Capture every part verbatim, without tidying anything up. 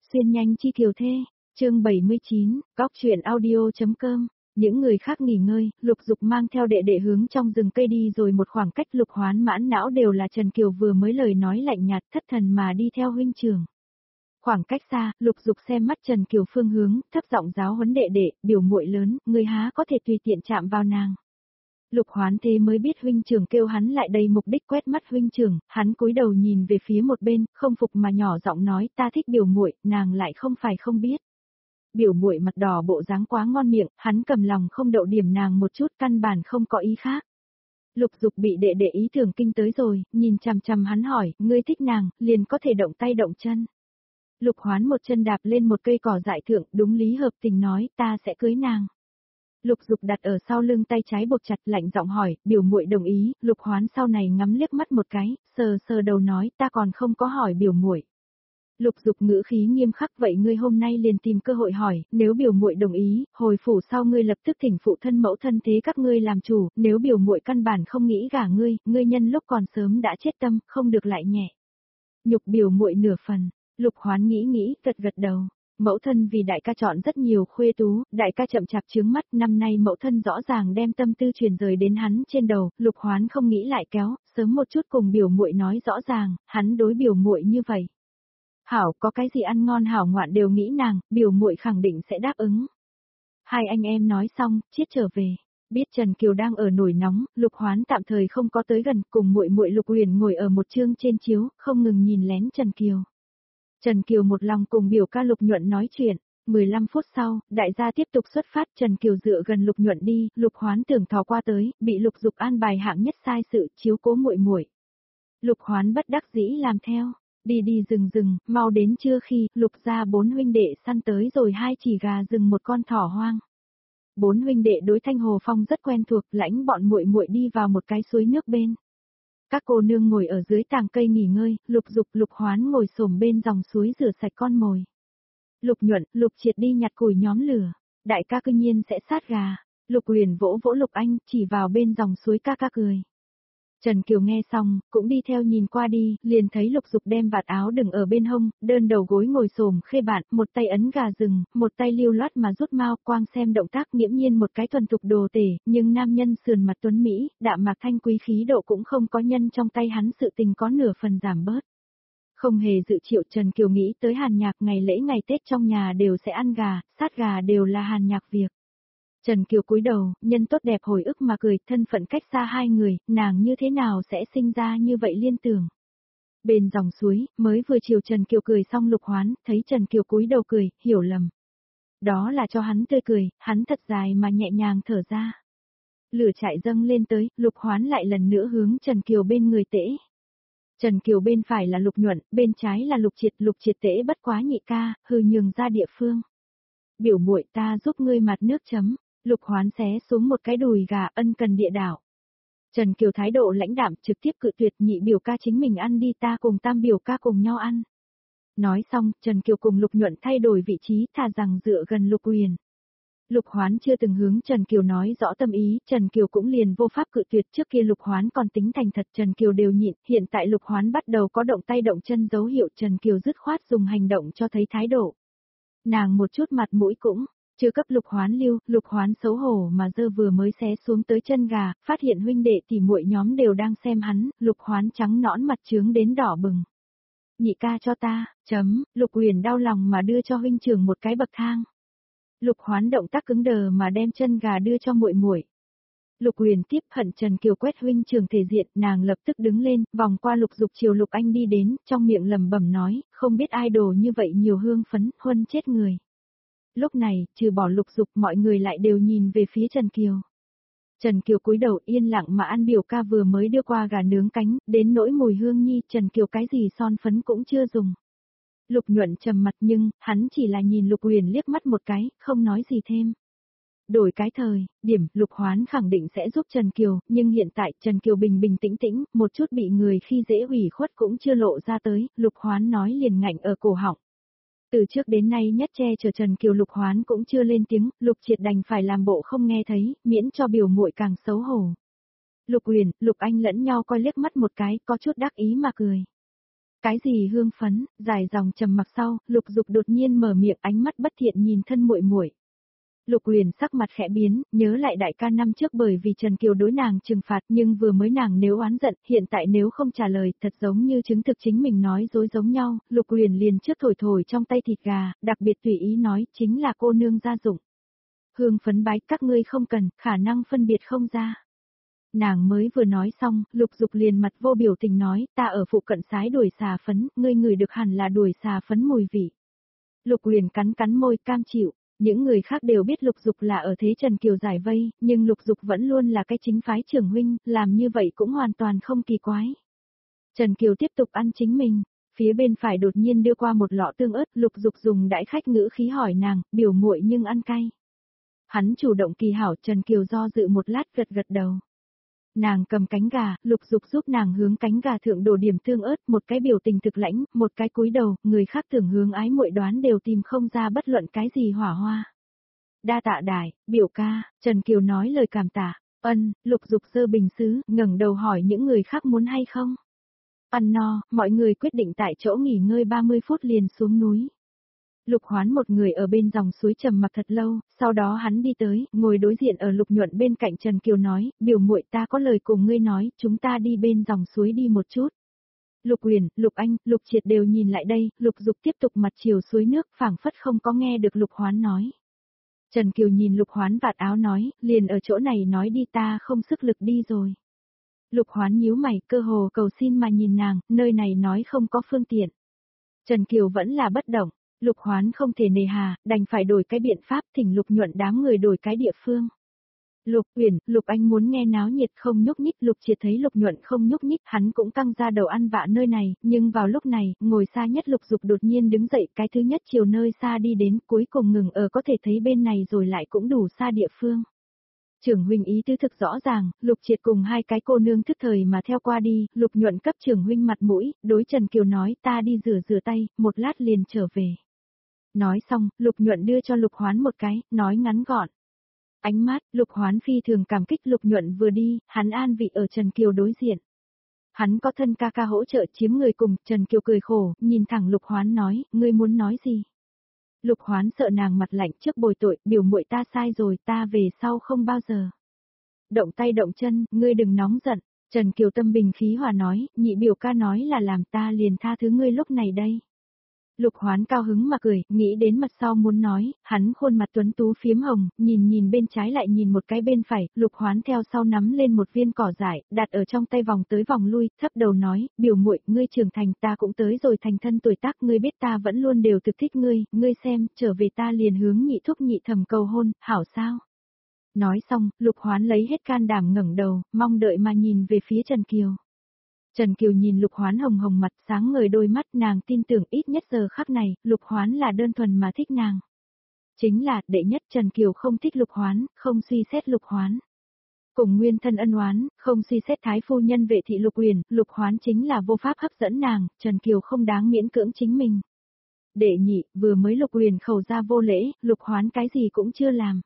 Xuyên nhanh chi kiều thê, chương bảy mươi chín, góc truyện audio.com. Những người khác nghỉ ngơi, Lục Dục mang theo đệ đệ hướng trong rừng cây đi rồi một khoảng cách Lục Hoán mãn não đều là Trần Kiều vừa mới lời nói lạnh nhạt thất thần mà đi theo huynh trưởng. Khoảng cách xa, Lục Dục xem mắt Trần Kiều phương hướng, thấp giọng giáo huấn đệ đệ, biểu muội lớn, người há có thể tùy tiện chạm vào nàng. Lục Hoán thế mới biết huynh trưởng kêu hắn lại đây mục đích quét mắt huynh trưởng, hắn cúi đầu nhìn về phía một bên, không phục mà nhỏ giọng nói ta thích biểu muội, nàng lại không phải không biết. Biểu muội mặt đỏ bộ dáng quá ngon miệng, hắn cầm lòng không đậu điểm nàng một chút căn bản không có ý khác. Lục Dục bị đệ đệ ý tưởng kinh tới rồi, nhìn chằm chằm hắn hỏi, ngươi thích nàng, liền có thể động tay động chân. Lục Hoán một chân đạp lên một cây cỏ dại thượng, đúng lý hợp tình nói, ta sẽ cưới nàng. Lục Dục đặt ở sau lưng tay trái buộc chặt lạnh giọng hỏi, biểu muội đồng ý, Lục Hoán sau này ngắm liếc mắt một cái, sờ sờ đầu nói, ta còn không có hỏi biểu muội. Lục Dục ngữ khí nghiêm khắc vậy ngươi hôm nay liền tìm cơ hội hỏi, nếu biểu muội đồng ý, hồi phủ sau ngươi lập tức thỉnh phụ thân mẫu thân thế các ngươi làm chủ, nếu biểu muội căn bản không nghĩ gả ngươi, ngươi nhân lúc còn sớm đã chết tâm, không được lại nhẹ. Nhục biểu muội nửa phần, Lục Hoán nghĩ nghĩ, gật gật đầu. Mẫu thân vì đại ca chọn rất nhiều khuê tú, đại ca chậm chạp chướng mắt, năm nay mẫu thân rõ ràng đem tâm tư truyền rời đến hắn trên đầu, Lục Hoán không nghĩ lại kéo, sớm một chút cùng biểu muội nói rõ ràng, hắn đối biểu muội như vậy. Hảo, có cái gì ăn ngon hảo ngoạn đều nghĩ nàng, biểu muội khẳng định sẽ đáp ứng. Hai anh em nói xong, chiết trở về. Biết Trần Kiều đang ở nổi nóng, Lục Hoán tạm thời không có tới gần, cùng muội muội Lục Huyền ngồi ở một chương trên chiếu, không ngừng nhìn lén Trần Kiều. Trần Kiều một lòng cùng biểu ca Lục Nhuận nói chuyện, mười lăm phút sau, đại gia tiếp tục xuất phát, Trần Kiều dựa gần Lục Nhuận đi, Lục Hoán tưởng thò qua tới, bị Lục Dục an bài hạng nhất sai sự, chiếu cố muội muội. Lục Hoán bất đắc dĩ làm theo, đi đi rừng rừng, mau đến trưa khi, Lục gia bốn huynh đệ săn tới rồi hai chỉ gà rừng một con thỏ hoang. Bốn huynh đệ đối Thanh Hồ Phong rất quen thuộc, lãnh bọn muội muội đi vào một cái suối nước bên. Các cô nương ngồi ở dưới tàng cây nghỉ ngơi, Lục Dục, Lục Hoán ngồi xổm bên dòng suối rửa sạch con mồi. Lục Nhuận, Lục Triệt đi nhặt củi nhóm lửa, đại ca cư nhiên sẽ sát gà. Lục Huyền vỗ vỗ Lục Anh, chỉ vào bên dòng suối ca ca cười. Trần Kiều nghe xong, cũng đi theo nhìn qua đi, liền thấy Lục Dục đem vạt áo đừng ở bên hông, đơn đầu gối ngồi xổm khê bạn, một tay ấn gà rừng, một tay lưu loát mà rút mao, quang xem động tác nghiễm nhiên một cái thuần thục đồ tể, nhưng nam nhân sườn mặt tuấn Mỹ, đạm mạc thanh quý khí độ cũng không có nhân trong tay hắn sự tình có nửa phần giảm bớt. Không hề dự triệu Trần Kiều nghĩ tới Hàn Nhạc ngày lễ ngày Tết trong nhà đều sẽ ăn gà, sát gà đều là Hàn Nhạc việc. Trần Kiều cúi đầu, nhân tốt đẹp hồi ức mà cười, thân phận cách xa hai người, nàng như thế nào sẽ sinh ra như vậy liên tưởng. Bên dòng suối, mới vừa chiều Trần Kiều cười xong Lục Hoán, thấy Trần Kiều cúi đầu cười, hiểu lầm. Đó là cho hắn tươi cười, hắn thật dài mà nhẹ nhàng thở ra. Lửa chạy dâng lên tới, Lục Hoán lại lần nữa hướng Trần Kiều bên người tễ. Trần Kiều bên phải là Lục Nhuận, bên trái là Lục Triệt, Lục Triệt tễ bất quá nhị ca, hừ nhường ra địa phương. Biểu muội ta giúp ngươi mặt nước chấm. Lục Hoán xé xuống một cái đùi gà ân cần địa đảo. Trần Kiều thái độ lãnh đạm trực tiếp cự tuyệt nhị biểu ca chính mình ăn đi ta cùng tam biểu ca cùng nhau ăn. Nói xong, Trần Kiều cùng Lục Nhuận thay đổi vị trí thà rằng dựa gần Lục Huyền. Lục Hoán chưa từng hướng Trần Kiều nói rõ tâm ý, Trần Kiều cũng liền vô pháp cự tuyệt trước kia Lục Hoán còn tính thành thật Trần Kiều đều nhịn, hiện tại Lục Hoán bắt đầu có động tay động chân dấu hiệu Trần Kiều dứt khoát dùng hành động cho thấy thái độ. Nàng một chút mặt mũi cũng chưa cấp Lục Hoán lưu, Lục Hoán xấu hổ mà dơ vừa mới xé xuống tới chân gà, phát hiện huynh đệ tỷ muội nhóm đều đang xem hắn, Lục Hoán trắng nõn mặt trướng đến đỏ bừng. Nhị ca cho ta, chấm, Lục Huyền đau lòng mà đưa cho huynh trưởng một cái bậc thang. Lục Hoán động tác cứng đờ mà đem chân gà đưa cho muội muội. Lục Huyền tiếp hận Trần Kiều quét huynh trưởng thể diện, nàng lập tức đứng lên, vòng qua Lục Dục chiều Lục Anh đi đến, trong miệng lẩm bẩm nói, không biết ai đồ như vậy nhiều hương phấn, huân chết người. Lúc này, trừ bỏ Lục Dục mọi người lại đều nhìn về phía Trần Kiều. Trần Kiều cúi đầu yên lặng mà ăn biểu ca vừa mới đưa qua gà nướng cánh, đến nỗi mùi hương nhi Trần Kiều cái gì son phấn cũng chưa dùng. Lục Nhuận trầm mặt nhưng, hắn chỉ là nhìn Lục Huyền liếc mắt một cái, không nói gì thêm. Đổi cái thời, điểm, Lục Hoán khẳng định sẽ giúp Trần Kiều, nhưng hiện tại Trần Kiều bình bình tĩnh tĩnh, một chút bị người khi dễ hủy khuất cũng chưa lộ ra tới, Lục Hoán nói liền ngạnh ở cổ họng. Từ trước đến nay nhất che chở Trần Kiều Lục Hoán cũng chưa lên tiếng, Lục Triệt đành phải làm bộ không nghe thấy, miễn cho biểu muội càng xấu hổ. Lục Huyền, Lục Anh lẫn nhau coi liếc mắt một cái, có chút đắc ý mà cười. Cái gì hương phấn, dài dòng trầm mặc sau, Lục Dục đột nhiên mở miệng, ánh mắt bất thiện nhìn thân muội muội. Lục Huyền sắc mặt khẽ biến, nhớ lại đại ca năm trước bởi vì Trần Kiều đối nàng trừng phạt, nhưng vừa mới nàng nếu oán giận, hiện tại nếu không trả lời, thật giống như chứng thực chính mình nói dối giống nhau, Lục Huyền liền trước thổi thổi trong tay thịt gà, đặc biệt tùy ý nói, chính là cô nương gia dụng. Hương phấn bái các ngươi không cần, khả năng phân biệt không ra. Nàng mới vừa nói xong, Lục Dục liền mặt vô biểu tình nói, ta ở phụ cận sái đuổi xà phấn, ngươi ngửi được hẳn là đuổi xà phấn mùi vị. Lục Huyền cắn cắn môi cam chịu, những người khác đều biết Lục Dục là ở thế Trần Kiều giải vây, nhưng Lục Dục vẫn luôn là cái chính phái trưởng huynh, làm như vậy cũng hoàn toàn không kỳ quái. Trần Kiều tiếp tục ăn chính mình, phía bên phải đột nhiên đưa qua một lọ tương ớt, Lục Dục dùng đãi khách ngữ khí hỏi nàng, biểu muội nhưng ăn cay. Hắn chủ động kỳ hảo, Trần Kiều do dự một lát gật gật đầu. Nàng cầm cánh gà, Lục Dục giúp nàng hướng cánh gà thượng đổ điểm tương ớt, một cái biểu tình thực lãnh, một cái cúi đầu, người khác tưởng hướng ái muội đoán đều tìm không ra bất luận cái gì hỏa hoa. Đa tạ đại, biểu ca, Trần Kiều nói lời cảm tạ, ân, Lục Dục giơ bình sứ, ngẩng đầu hỏi những người khác muốn hay không. Ăn no, mọi người quyết định tại chỗ nghỉ ngơi ba mươi phút liền xuống núi. Lục Hoán một người ở bên dòng suối trầm mặc thật lâu, sau đó hắn đi tới, ngồi đối diện ở Lục Nhuận bên cạnh Trần Kiều nói, biểu muội ta có lời cùng ngươi nói, chúng ta đi bên dòng suối đi một chút. Lục Huyền, Lục Anh, Lục Triệt đều nhìn lại đây, Lục Dục tiếp tục mặt chiều suối nước, phảng phất không có nghe được Lục Hoán nói. Trần Kiều nhìn Lục Hoán vạt áo nói, liền ở chỗ này nói đi, ta không sức lực đi rồi. Lục Hoán nhíu mày, cơ hồ cầu xin mà nhìn nàng, nơi này nói không có phương tiện. Trần Kiều vẫn là bất động. Lục Hoán không thể nề hà, đành phải đổi cái biện pháp, thỉnh Lục Nhuận đám người đổi cái địa phương. Lục Uyển, Lục Anh muốn nghe náo nhiệt không nhúc nhích, Lục Triệt thấy Lục Nhuận không nhúc nhích, hắn cũng căng ra đầu ăn vạ nơi này, nhưng vào lúc này, ngồi xa nhất Lục Dục đột nhiên đứng dậy, cái thứ nhất chiều nơi xa đi đến, cuối cùng ngừng ở có thể thấy bên này rồi lại cũng đủ xa địa phương. Trưởng huynh ý tứ thực rõ ràng, Lục Triệt cùng hai cái cô nương thức thời mà theo qua đi, Lục Nhuận cấp trưởng huynh mặt mũi, đối Trần Kiều nói, ta đi rửa rửa tay, một lát liền trở về. Nói xong, Lục Nhuận đưa cho Lục Hoán một cái, nói ngắn gọn. Ánh mắt, Lục Hoán phi thường cảm kích. Lục Nhuận vừa đi, hắn an vị ở Trần Kiều đối diện. Hắn có thân ca ca hỗ trợ chiếm người cùng, Trần Kiều cười khổ, nhìn thẳng Lục Hoán nói, ngươi muốn nói gì? Lục Hoán sợ nàng mặt lạnh trước bồi tội, biểu muội ta sai rồi, ta về sau không bao giờ. Động tay động chân, ngươi đừng nóng giận. Trần Kiều tâm bình khí hòa nói, nhị biểu ca nói là làm ta liền tha thứ ngươi lúc này đây. Lục Hoán cao hứng mà cười, nghĩ đến mặt sau muốn nói, hắn khuôn mặt tuấn tú phiếm hồng, nhìn nhìn bên trái lại nhìn một cái bên phải, Lục Hoán theo sau nắm lên một viên cỏ dại, đặt ở trong tay vòng tới vòng lui, thấp đầu nói, biểu muội, ngươi trưởng thành, ta cũng tới rồi thành thân tuổi tác, ngươi biết ta vẫn luôn đều thực thích ngươi, ngươi xem, trở về ta liền hướng nhị thúc nhị thầm cầu hôn, hảo sao? Nói xong, Lục Hoán lấy hết can đảm ngẩng đầu, mong đợi mà nhìn về phía Trần Kiều. Trần Kiều nhìn Lục Hoán hồng hồng mặt, sáng ngời đôi mắt, nàng tin tưởng ít nhất giờ khắc này, Lục Hoán là đơn thuần mà thích nàng. Chính là, đệ nhất Trần Kiều không thích Lục Hoán, không suy xét Lục Hoán. Cùng nguyên thân ân oán, không suy xét thái phu nhân vệ thị Lục Uyển, Lục Hoán chính là vô pháp hấp dẫn nàng, Trần Kiều không đáng miễn cưỡng chính mình. Đệ nhị, vừa mới Lục Uyển khẩu ra vô lễ, Lục Hoán cái gì cũng chưa làm.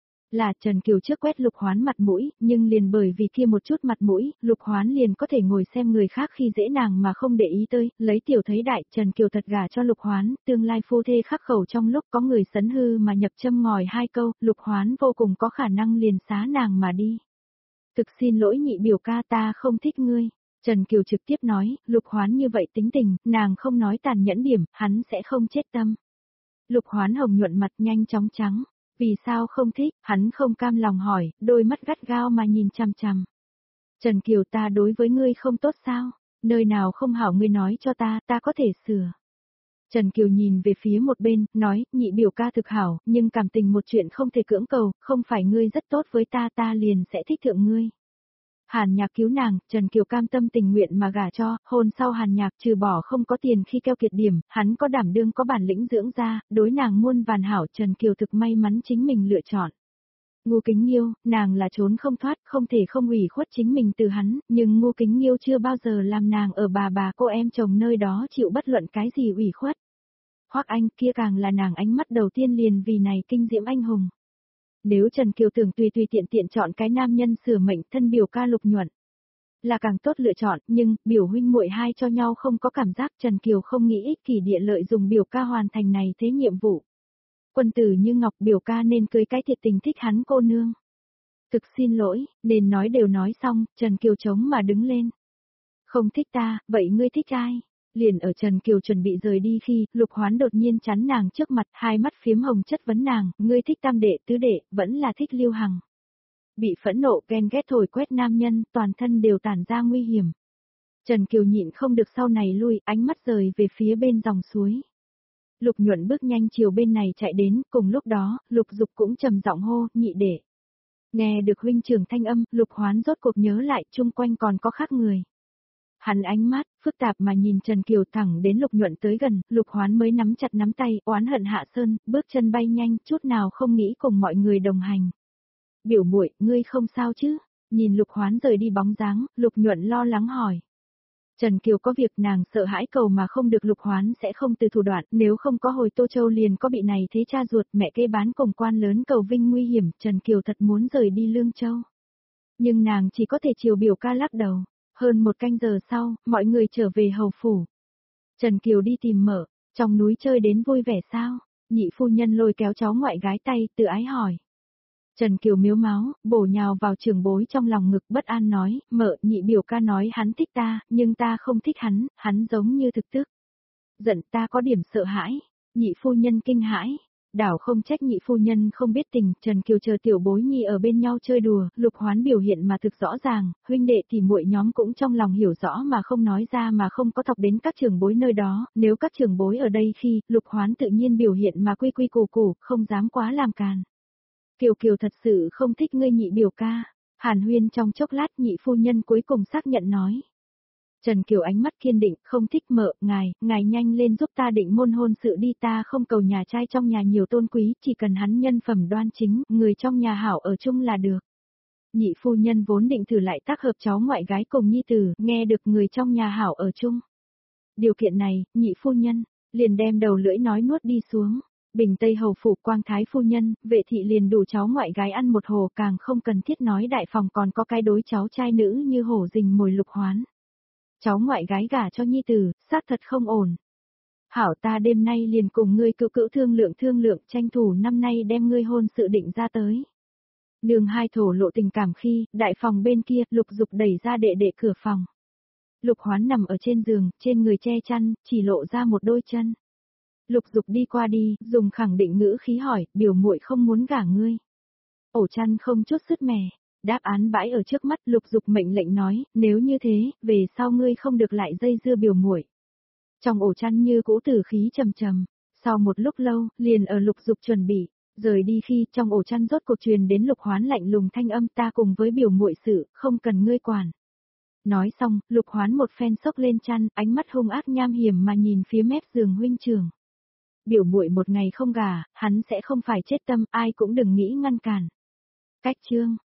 Là Trần Kiều trước quét Lục Hoán mặt mũi, nhưng liền bởi vì kia một chút mặt mũi, Lục Hoán liền có thể ngồi xem người khác khi dễ nàng mà không để ý tới, lấy tiểu thấy đại, Trần Kiều thật gả cho Lục Hoán, tương lai phu thê khắc khẩu trong lúc có người sấn hư mà nhập châm ngòi hai câu, Lục Hoán vô cùng có khả năng liền xá nàng mà đi. Thực xin lỗi nhị biểu ca, ta không thích ngươi. Trần Kiều trực tiếp nói, Lục Hoán như vậy tính tình, nàng không nói tàn nhẫn điểm, hắn sẽ không chết tâm. Lục Hoán hồng nhuận mặt nhanh chóng trắng. Vì sao không thích, hắn không cam lòng hỏi, đôi mắt gắt gao mà nhìn chằm chằm. Trần Kiều, ta đối với ngươi không tốt sao? Nơi nào không hảo ngươi nói cho ta, ta có thể sửa. Trần Kiều nhìn về phía một bên, nói, nhị biểu ca thực hảo, nhưng cảm tình một chuyện không thể cưỡng cầu, không phải ngươi rất tốt với ta, ta liền sẽ thích thượng ngươi. Hàn Nhạc cứu nàng, Trần Kiều cam tâm tình nguyện mà gả cho, hôn sau Hàn Nhạc trừ bỏ không có tiền khi keo kiệt điểm, hắn có đảm đương có bản lĩnh dưỡng ra, đối nàng muôn vàn hảo, Trần Kiều thực may mắn chính mình lựa chọn. Ngô Kính Nghiêu, nàng là trốn không thoát, không thể không ủy khuất chính mình từ hắn, nhưng Ngô Kính Nghiêu chưa bao giờ làm nàng ở bà bà cô em chồng nơi đó chịu bất luận cái gì ủy khuất. Hoắc Anh kia càng là nàng ánh mắt đầu tiên liền vì này kinh diễm anh hùng. Nếu Trần Kiều tưởng tùy tùy tiện tiện chọn cái nam nhân sửa mệnh thân biểu ca Lục Nhuận. là càng tốt lựa chọn, nhưng, biểu huynh muội hai cho nhau không có cảm giác Trần Kiều không nghĩ ích kỷ địa lợi dùng biểu ca hoàn thành này thế nhiệm vụ. Quân tử như ngọc biểu ca nên cưới cái thiệt tình thích hắn cô nương. Thực xin lỗi, nên nói đều nói xong, Trần Kiều chống mà đứng lên. Không thích ta, vậy ngươi thích ai? Liền ở Trần Kiều chuẩn bị rời đi khi, Lục Hoán đột nhiên chắn nàng trước mặt, hai mắt phiếm hồng chất vấn nàng, ngươi thích tam đệ, tứ đệ, vẫn là thích Lưu Hằng. Bị phẫn nộ ghen ghét thổi quét nam nhân, toàn thân đều tản ra nguy hiểm. Trần Kiều nhịn không được sau này lui, ánh mắt rời về phía bên dòng suối. Lục Nhuận bước nhanh chiều bên này chạy đến, cùng lúc đó, Lục Dục cũng trầm giọng hô, nhị đệ. Nghe được huynh trưởng thanh âm, Lục Hoán rốt cuộc nhớ lại, chung quanh còn có khác người. Hắn ánh mắt, phức tạp mà nhìn Trần Kiều thẳng đến Lục Nhuận tới gần, Lục Hoán mới nắm chặt nắm tay, oán hận hạ sơn, bước chân bay nhanh, chút nào không nghĩ cùng mọi người đồng hành. Biểu muội, ngươi không sao chứ? Nhìn Lục Hoán rời đi bóng dáng, Lục Nhuận lo lắng hỏi. Trần Kiều có việc nàng sợ hãi cầu mà không được Lục Hoán sẽ không từ thủ đoạn, nếu không có hồi Tô Châu liền có bị này thế cha ruột mẹ kê bán cùng quan lớn cầu vinh nguy hiểm, Trần Kiều thật muốn rời đi Lương Châu. Nhưng nàng chỉ có thể chiều biểu ca lắc đầu. Hơn một canh giờ sau, mọi người trở về hầu phủ. Trần Kiều đi tìm Mở, trong núi chơi đến vui vẻ sao? Nhị phu nhân lôi kéo cháu ngoại gái tay, tự ái hỏi. Trần Kiều miếu máu, bổ nhào vào trưởng bối trong lòng ngực bất an nói, Mợ, nhị biểu ca nói hắn thích ta, nhưng ta không thích hắn, hắn giống như thực tức. Giận ta có điểm sợ hãi, nhị phu nhân kinh hãi. Đảo không trách nhị phu nhân không biết tình, Trần Kiều chờ tiểu bối nhi ở bên nhau chơi đùa, Lục Hoán biểu hiện mà thực rõ ràng, huynh đệ thì muội nhóm cũng trong lòng hiểu rõ mà không nói ra mà không có thọc đến các trưởng bối nơi đó, nếu các trưởng bối ở đây khi, Lục Hoán tự nhiên biểu hiện mà quy quy củ củ, không dám quá làm càn. Kiều Kiều thật sự không thích ngươi nhị biểu ca, hàn huyên trong chốc lát nhị phu nhân cuối cùng xác nhận nói. Trần Kiều ánh mắt kiên định, không thích Mợ, ngài, ngài nhanh lên giúp ta định môn hôn sự đi, ta không cầu nhà trai trong nhà nhiều tôn quý, chỉ cần hắn nhân phẩm đoan chính, người trong nhà hảo ở chung là được. Nhị phu nhân vốn định thử lại tác hợp cháu ngoại gái cùng nhi tử, nghe được người trong nhà hảo ở chung. Điều kiện này, nhị phu nhân, liền đem đầu lưỡi nói nuốt đi xuống. Bình Tây hầu phủ Quang Thái phu nhân, vệ thị liền đủ cháu ngoại gái ăn một hồ, càng không cần thiết nói đại phòng còn có cái đối cháu trai nữ như hổ rình mồi Lục Hoán. Cháu ngoại gái gả cho nhi tử, xác thật không ổn. Hảo, ta đêm nay liền cùng ngươi cữu cữu thương lượng thương lượng, tranh thủ năm nay đem ngươi hôn sự định ra tới. Đường hai thổ lộ tình cảm khi, đại phòng bên kia, Lục Dục đẩy ra đệ đệ cửa phòng. Lục Hoán nằm ở trên giường, trên người che chăn, chỉ lộ ra một đôi chân. Lục Dục đi qua đi, dùng khẳng định ngữ khí hỏi, biểu muội không muốn gả ngươi. Ổ chăn không chút sứt mẻ. Đáp án bãi ở trước mắt, Lục Dục mệnh lệnh nói, nếu như thế, về sau ngươi không được lại dây dưa biểu muội. Trong ổ chăn như cũ tử khí trầm trầm, sau một lúc lâu, liền ở Lục Dục chuẩn bị, rời đi khi trong ổ chăn rốt cuộc truyền đến Lục Hoán lạnh lùng thanh âm, ta cùng với biểu muội sự, không cần ngươi quản. Nói xong, Lục Hoán một phen xốc lên chăn, ánh mắt hung ác nham hiểm mà nhìn phía mép giường huynh trưởng. Biểu muội một ngày không gả, hắn sẽ không phải chết tâm, ai cũng đừng nghĩ ngăn cản. Cách chương